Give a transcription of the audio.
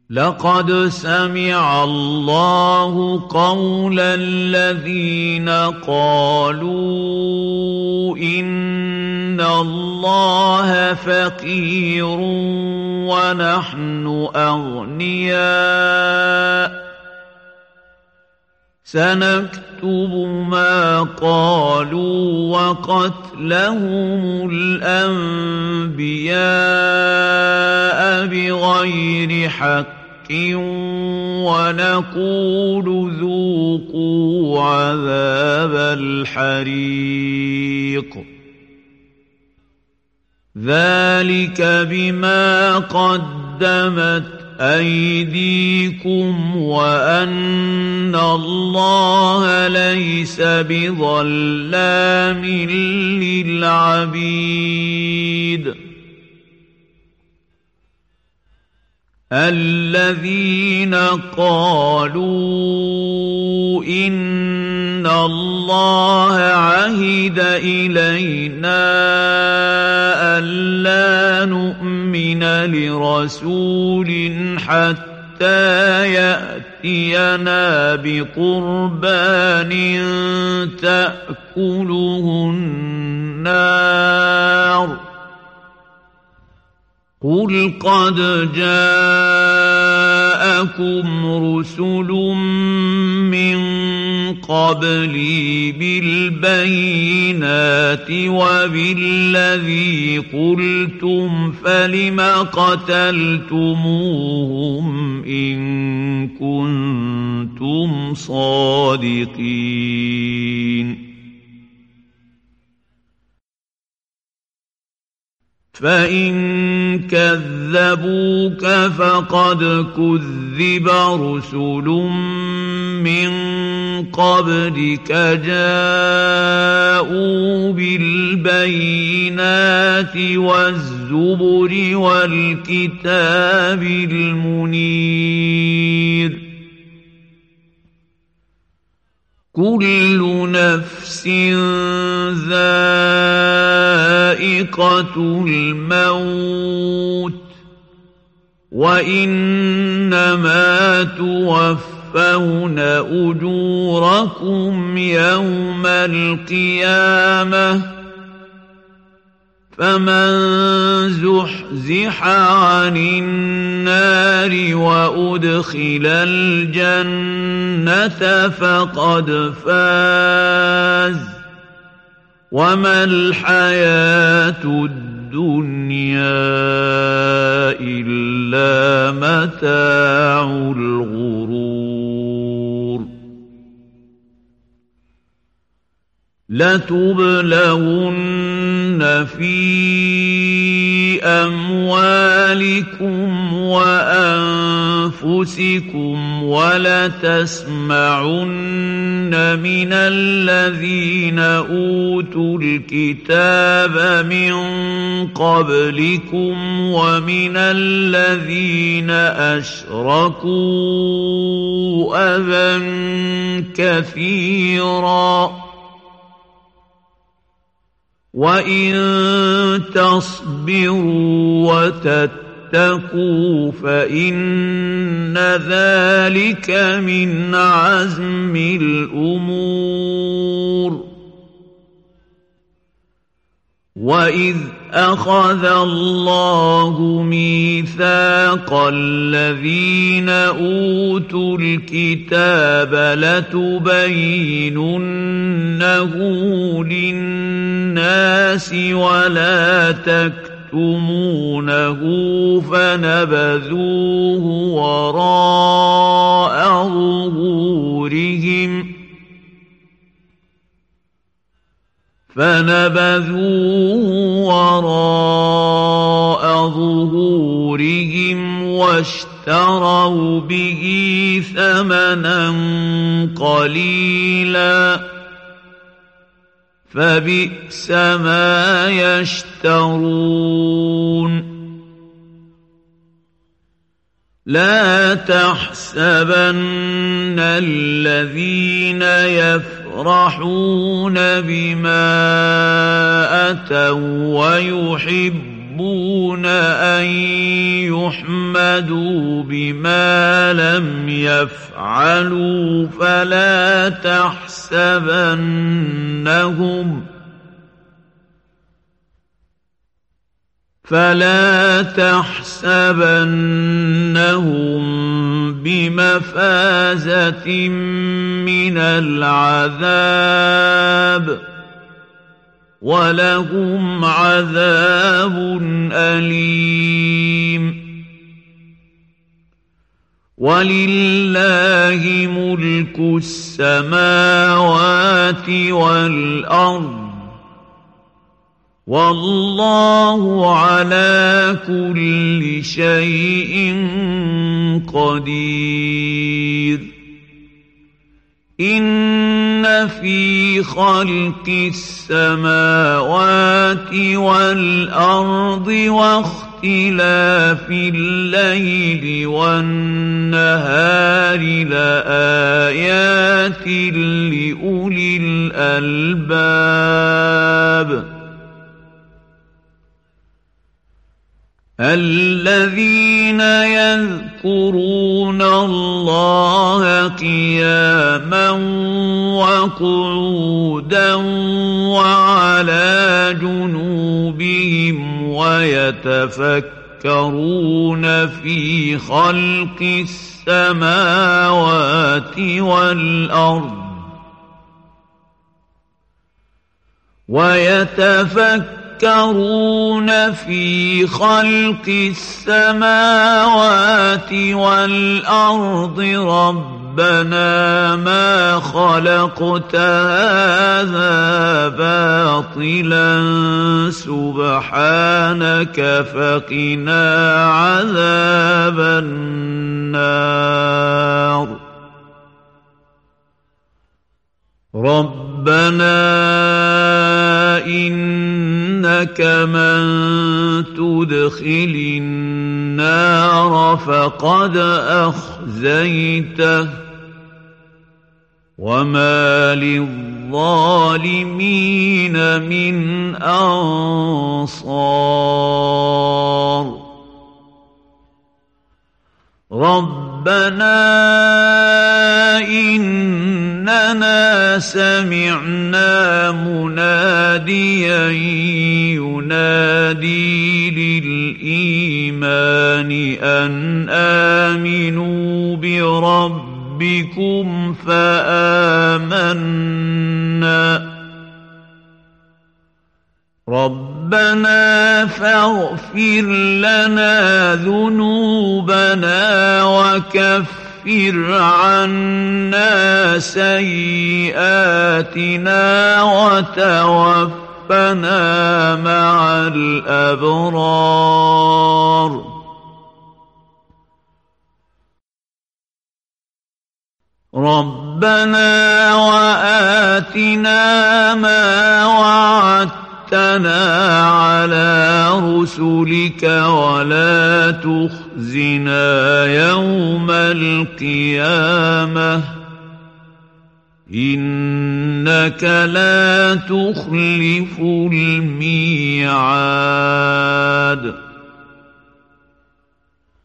لقد سمع الله قول الذين قالوا إن الله فقير ونحن أغنياء سنكتب ما قالوا وقتلهم الأنبياء بغير حق ونقول ذوقوا عذاب الحريق ذلك بما قدمت أيديكم وأن الله ليس بظلام للعبيد الذين قالوا إن الله عهد إلينا ألا نؤمن لرسول حتى يأتينا بقربان تأكله النار قل قد جاءكم رسل من قبلي بالبينات وبالذي قلتم فلم قتلتموهم إن كنتم صادقين فإن كذبوك فقد كذب رسل من قبلك جاءوا بالبينات والزبر والكتاب المنير كل نفس ذائقة الموت وإنما توفون أجوركم يوم القيامة فمن زحزح عن النار وأدخل الجنة فقد فاز وما الحياة الدنيا إلا متاع الغرور لتبلغن في أموالكم وأنفسكم ولتسمعن من الذين أوتوا الكتاب من قبلكم ومن الذين أشركوا أذى كثيرا وإن تصبروا وتتقوا فإن ذلك من عزم الأمور وإذ أخذ الله ميثاق الذين أوتوا الكتاب لتبيننه للناس ولا تكتمونه فنبذوه وراء ظهورهم واشتروا به ثمنا قليلا فبئس ما يشترون لا تحسبن الذين يفرحون بما أتوا ويحبون يحبون أن يحمدوا بما لم يفعلوا فلا تحسبنهم بمفازة من العذاب ولهم عذاب أليم ولله ملك السماوات والأرض والله على كل شيء قدير إن في خلق السماوات والأرض واختلاف الليل والنهار لآيات لأولي الألباب الذين يذكرون الله قياما وقعودا وعلى جنوبهم ويتفكرون في خلق السماوات والأرض يتفكرون في خلق السماوات والأرض ربنا ما خلقت هذا باطلا سبحانك فقنا عذاب النار ربنا إنك من تدخل النار فقد أخزيته وما للظالمين من أنصار ربنا إننا سمعنا مناديا ينادي للإيمان أن آمنوا بربكم فآمنا ربنا فاغفر لنا ذنوبنا وكفر عنا سيئاتنا وتوفنا مع الأبرار ربنا وآتنا ما وعدتنا على رسلك ولا تخزنا يوم القيامة إنك لا تخلف الميعاد